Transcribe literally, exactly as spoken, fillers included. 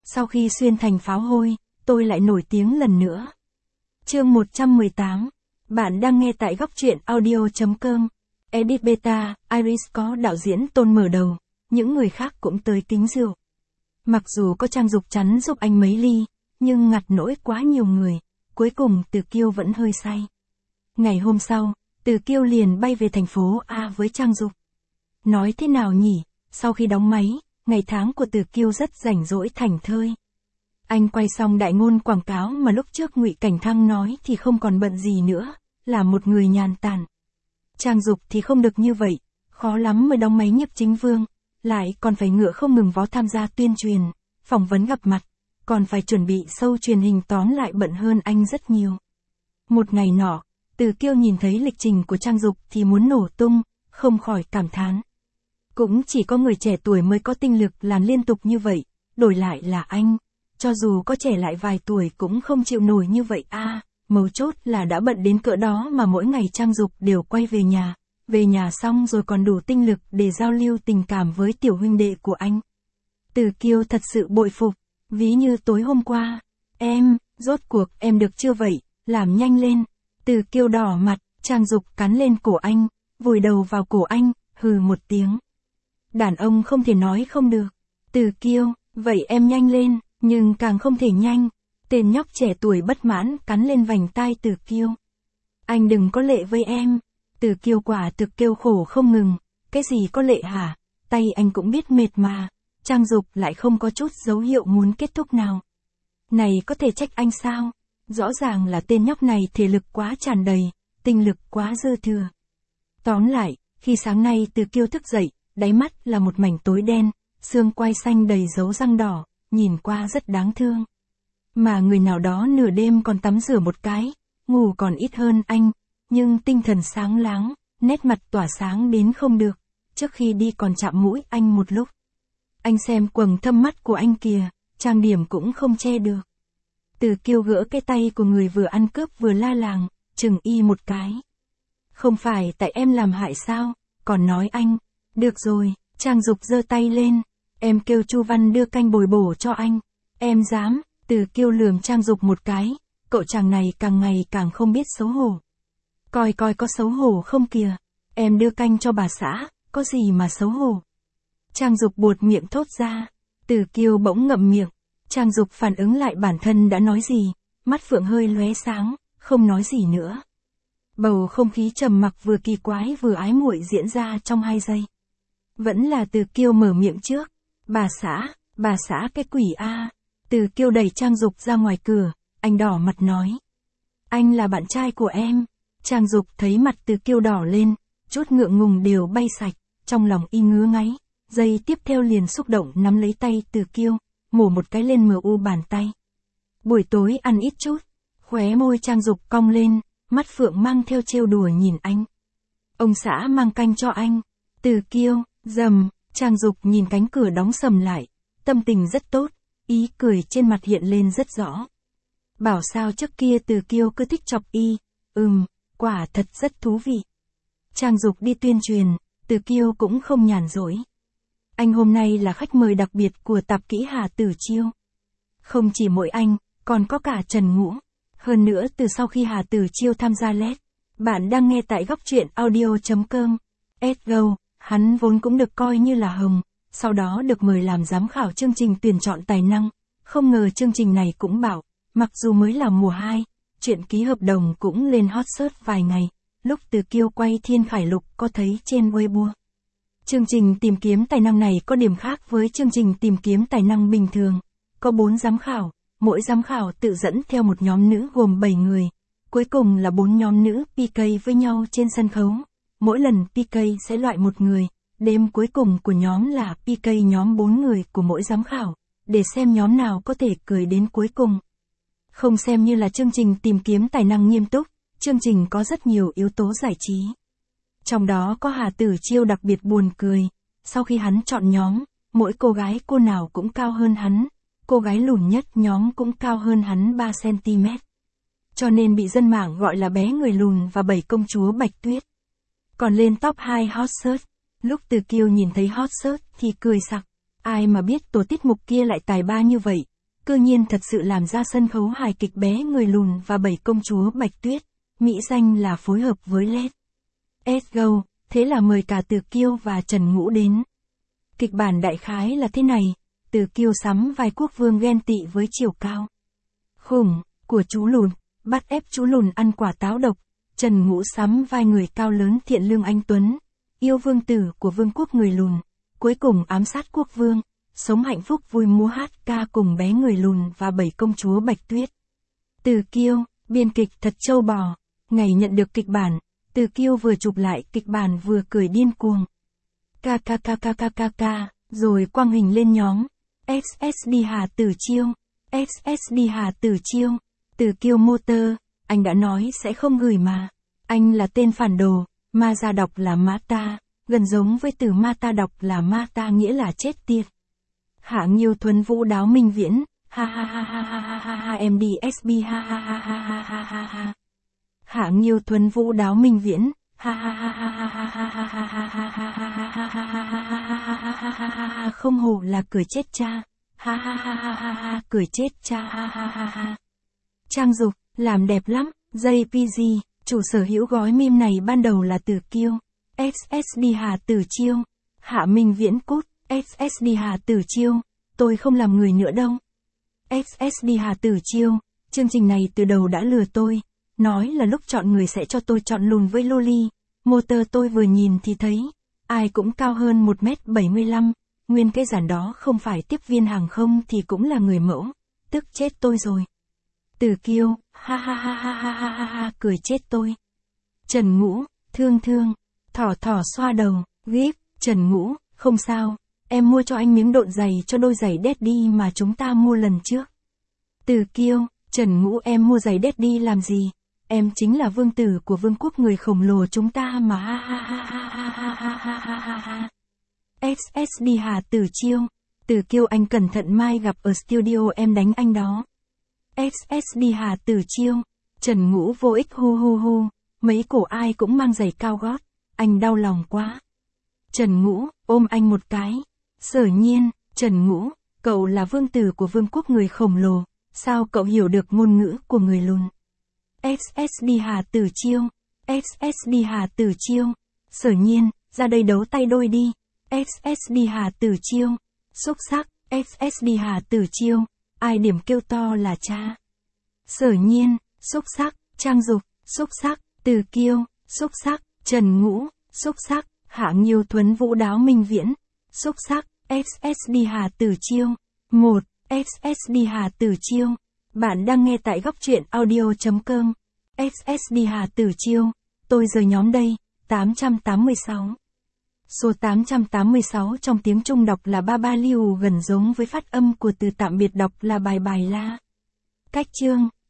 Sau khi xuyên thành pháo hôi, tôi lại nổi tiếng lần nữa. Chương một trăm mười tám. Bạn đang nghe tại góc truyện audio chấm com. Edit Beta, Iris có đạo diễn Tôn mở đầu, những người khác cũng tới kính rượu. Mặc dù có Trang Dục chắn giúp anh mấy ly, nhưng ngặt nỗi quá nhiều người, cuối cùng Từ Kiêu vẫn hơi say. Ngày hôm sau, Từ Kiêu liền bay về thành phố A với Trang Dục. Nói thế nào nhỉ, sau khi đóng máy, ngày tháng của Từ Kiêu rất rảnh rỗi thảnh thơi. Anh quay xong đại ngôn quảng cáo mà lúc trước Ngụy Cảnh Thăng nói thì không còn bận gì nữa, là một người nhàn tản. Trang Dục thì không được như vậy, khó lắm mới đóng máy Nhiếp Chính Vương, lại còn phải ngựa không ngừng vó tham gia tuyên truyền, phỏng vấn gặp mặt, còn phải chuẩn bị show truyền hình, tóm lại bận hơn anh rất nhiều. Một ngày nọ, Từ Kiêu nhìn thấy lịch trình của Trang Dục thì muốn nổ tung, không khỏi cảm thán. Cũng chỉ có người trẻ tuổi mới có tinh lực làm liên tục như vậy, đổi lại là anh, cho dù có trẻ lại vài tuổi cũng không chịu nổi như vậy a. À, mấu chốt là đã bận đến cỡ đó mà mỗi ngày Trang Dục đều quay về nhà, về nhà xong rồi còn đủ tinh lực để giao lưu tình cảm với tiểu huynh đệ của anh. Từ Kiêu thật sự bội phục, ví như tối hôm qua, em, rốt cuộc em được chưa vậy, làm nhanh lên. Từ Kiêu đỏ mặt, Trang Dục cắn lên cổ anh, vùi đầu vào cổ anh, hừ một tiếng. Đàn ông không thể nói không được. Từ Kiêu, vậy em nhanh lên, nhưng càng không thể nhanh. Tên nhóc trẻ tuổi bất mãn cắn lên vành tai Từ Kiêu. Anh đừng có lệ với em. Từ Kiêu quả thực kêu khổ không ngừng. Cái gì có lệ hả? Tay anh cũng biết mệt mà. Trang Dục lại không có chút dấu hiệu muốn kết thúc nào. Này có thể trách anh sao? Rõ ràng là tên nhóc này thể lực quá tràn đầy, tinh lực quá dư thừa. Tóm lại, khi sáng nay Từ Kiêu thức dậy, đáy mắt là một mảnh tối đen, xương quai xanh đầy dấu răng đỏ, nhìn qua rất đáng thương. Mà người nào đó nửa đêm còn tắm rửa một cái, ngủ còn ít hơn anh, nhưng tinh thần sáng láng, nét mặt tỏa sáng đến không được, trước khi đi còn chạm mũi anh một lúc. Anh xem quầng thâm mắt của anh kìa, trang điểm cũng không che được. Từ Kiêu gỡ cái tay của người vừa ăn cướp vừa la làng, chừng y một cái. Không phải tại em làm hại sao, còn nói anh. Được rồi, Trang Dục giơ tay lên, em kêu Chu Văn đưa canh bồi bổ cho anh. Em dám. Từ Kiêu lườm Trang Dục một cái, cậu chàng này càng ngày càng không biết xấu hổ. Coi coi có xấu hổ không kìa, em đưa canh cho bà xã, có gì mà xấu hổ. Trang Dục buột miệng thốt ra, Từ Kiêu bỗng ngậm miệng, Trang Dục phản ứng lại bản thân đã nói gì, mắt phượng hơi lóe sáng, không nói gì nữa. Bầu không khí trầm mặc vừa kỳ quái vừa ái muội diễn ra trong hai giây. Vẫn là Từ Kiêu mở miệng trước, bà xã, bà xã cái quỷ a. Từ Kiêu đẩy Trang Dục ra ngoài cửa, anh đỏ mặt nói. Anh là bạn trai của em. Trang Dục thấy mặt Từ Kiêu đỏ lên, chút ngượng ngùng đều bay sạch, trong lòng y ngứa ngáy, giây tiếp theo liền xúc động nắm lấy tay Từ Kiêu, mổ một cái lên mờ u bàn tay. Buổi tối ăn ít chút, khóe môi Trang Dục cong lên, mắt phượng mang theo trêu đùa nhìn anh. Ông xã mang canh cho anh. Từ Kiêu, rầm, Trang Dục nhìn cánh cửa đóng sầm lại, tâm tình rất tốt. Ý cười trên mặt hiện lên rất rõ. Bảo sao trước kia Từ Kiêu cứ thích chọc y, ừm, quả thật rất thú vị. Trang Dục đi tuyên truyền, Từ Kiêu cũng không nhàn rỗi. Anh hôm nay là khách mời đặc biệt của tạp kỹ Hà Tử Chiêu. Không chỉ mỗi anh, còn có cả Trần Ngũ. Hơn nữa từ sau khi Hà Tử Chiêu tham gia lét, bạn đang nghe tại góc truyện audio chấm com. Edgo, hắn vốn cũng được coi như là hồng. Sau đó được mời làm giám khảo chương trình tuyển chọn tài năng, không ngờ chương trình này cũng bảo, mặc dù mới là mùa hai, chuyện ký hợp đồng cũng lên hot search vài ngày, lúc Từ Kiêu quay Thiên Khải Lục có thấy trên Weibo. Chương trình tìm kiếm tài năng này có điểm khác với chương trình tìm kiếm tài năng bình thường, có bốn giám khảo, mỗi giám khảo tự dẫn theo một nhóm nữ gồm bảy người, cuối cùng là bốn nhóm nữ pê ca với nhau trên sân khấu, mỗi lần pê ca sẽ loại một người. Đêm cuối cùng của nhóm là pê ca nhóm bốn người của mỗi giám khảo, để xem nhóm nào có thể cười đến cuối cùng. Không xem như là chương trình tìm kiếm tài năng nghiêm túc, chương trình có rất nhiều yếu tố giải trí. Trong đó có Hà Tử Chiêu đặc biệt buồn cười, sau khi hắn chọn nhóm, mỗi cô gái cô nào cũng cao hơn hắn, cô gái lùn nhất nhóm cũng cao hơn hắn ba xăng ti mét. Cho nên bị dân mạng gọi là bé người lùn và bảy công chúa Bạch Tuyết. Còn lên top hai hot search. Lúc Từ Kiêu nhìn thấy hot search thì cười sặc, ai mà biết tổ tiết mục kia lại tài ba như vậy, cơ nhiên thật sự làm ra sân khấu hài kịch Bé Người Lùn và Bảy Công Chúa Bạch Tuyết, mỹ danh là phối hợp với Let's Go, thế là mời cả Từ Kiêu và Trần Ngũ đến. Kịch bản đại khái là thế này, Từ Kiêu sắm vai quốc vương ghen tị với chiều cao khủng của chú lùn, bắt ép chú lùn ăn quả táo độc. Trần Ngũ sắm vai người cao lớn thiện lương anh tuấn, yêu vương tử của vương quốc người lùn, cuối cùng ám sát quốc vương, sống hạnh phúc vui múa hát ca cùng Bé Người Lùn và Bảy Công Chúa Bạch Tuyết. Từ Kiêu, biên kịch thật trâu bò, ngày nhận được kịch bản, Từ Kiêu vừa chụp lại kịch bản vừa cười điên cuồng. Ca ca ca ca ca ca ca, rồi quăng hình lên nhóm. ét ét đê Hà Tử Chiêu, ét ét đê Hà Tử Chiêu, Từ Kiêu motor, anh đã nói sẽ không gửi mà. Anh là tên phản đồ, ma ra đọc là Mata, gần giống với từ Mata đọc là Mata nghĩa là chết tiệt. Hạ Nghiêu Thuấn Vũ Đáo Minh Viễn, ha ha ha ha ha ha ha ha em đê ét bê ha ha ha ha ha ha ha ha. Hạ Nghiêu Thuấn Vũ Đáo Minh Viễn, ha ha ha ha ha ha ha ha ha ha ha ha ha ha ha ha ha ha ha, không hổ là cười chết cha, ha ha ha ha ha ha, cười chết cha, ha ha ha ha. Trang Dục, làm đẹp lắm, jay pê giê, chủ sở hữu gói meme này ban đầu là Từ Kiêu, ét ét đê Hà Tử Chiêu, Hạ Minh Viễn Cút, ét ét đê Hà Tử Chiêu, tôi không làm người nữa đâu. ét ét đê Hà Tử Chiêu, chương trình này từ đầu đã lừa tôi, nói là lúc chọn người sẽ cho tôi chọn lùn với loli, motor tôi vừa nhìn thì thấy, ai cũng cao hơn một mét bảy mươi lăm, nguyên cái giản đó không phải tiếp viên hàng không thì cũng là người mẫu, tức chết tôi rồi. Từ Kiêu, ha ha ha ha ha ha ha ha, cười chết tôi. Trần Ngũ, thương thương, thỏ thỏ xoa đầu, gíp, Trần Ngũ, không sao, em mua cho anh miếng độn giày cho đôi giày Daddy mà chúng ta mua lần trước. Từ Kiêu, Trần Ngũ em mua giày Daddy làm gì, em chính là vương tử của vương quốc người khổng lồ chúng ta mà ha ha ha ha ha ha ha ha ha ha ha. ét ét đê Hà Tử Chiêu, Từ Kiêu anh cẩn thận mai gặp ở studio em đánh anh đó. ét ét đê Hà Tử Chiêu, Trần Ngũ vô ích hu hu hu, mấy cổ ai cũng mang giày cao gót, anh đau lòng quá. Trần Ngũ, ôm anh một cái. Sở Nhiên, Trần Ngũ, cậu là vương tử của vương quốc người khổng lồ, sao cậu hiểu được ngôn ngữ của người lùn? ét ét đê Hà Tử Chiêu, ét ét đê Hà Tử Chiêu, Sở Nhiên, ra đây đấu tay đôi đi. ét ét đê Hà Tử Chiêu, xúc sắc, ét ét đê Hà Tử Chiêu, ai điểm kêu to là cha. Sở Nhiên, xúc sắc, Trang Dục, xúc sắc, Từ Kiêu, xúc sắc, Trần Ngũ, xúc sắc, Hạ Nghiêu Thuấn Vũ Đáo Minh Viễn, xúc sắc, ét ét đê Hà Tử Chiêu. một. ét ét đê Hà Tử Chiêu. Bạn đang nghe tại góc truyện audio chấm com. ét ét đê Hà Tử Chiêu. Tôi rời nhóm đây. tám trăm tám mươi sáu. Số tám trăm tám mươi sáu trong tiếng Trung đọc là ba ba liu, gần giống với phát âm của từ tạm biệt đọc là bài bài la. Cách chương.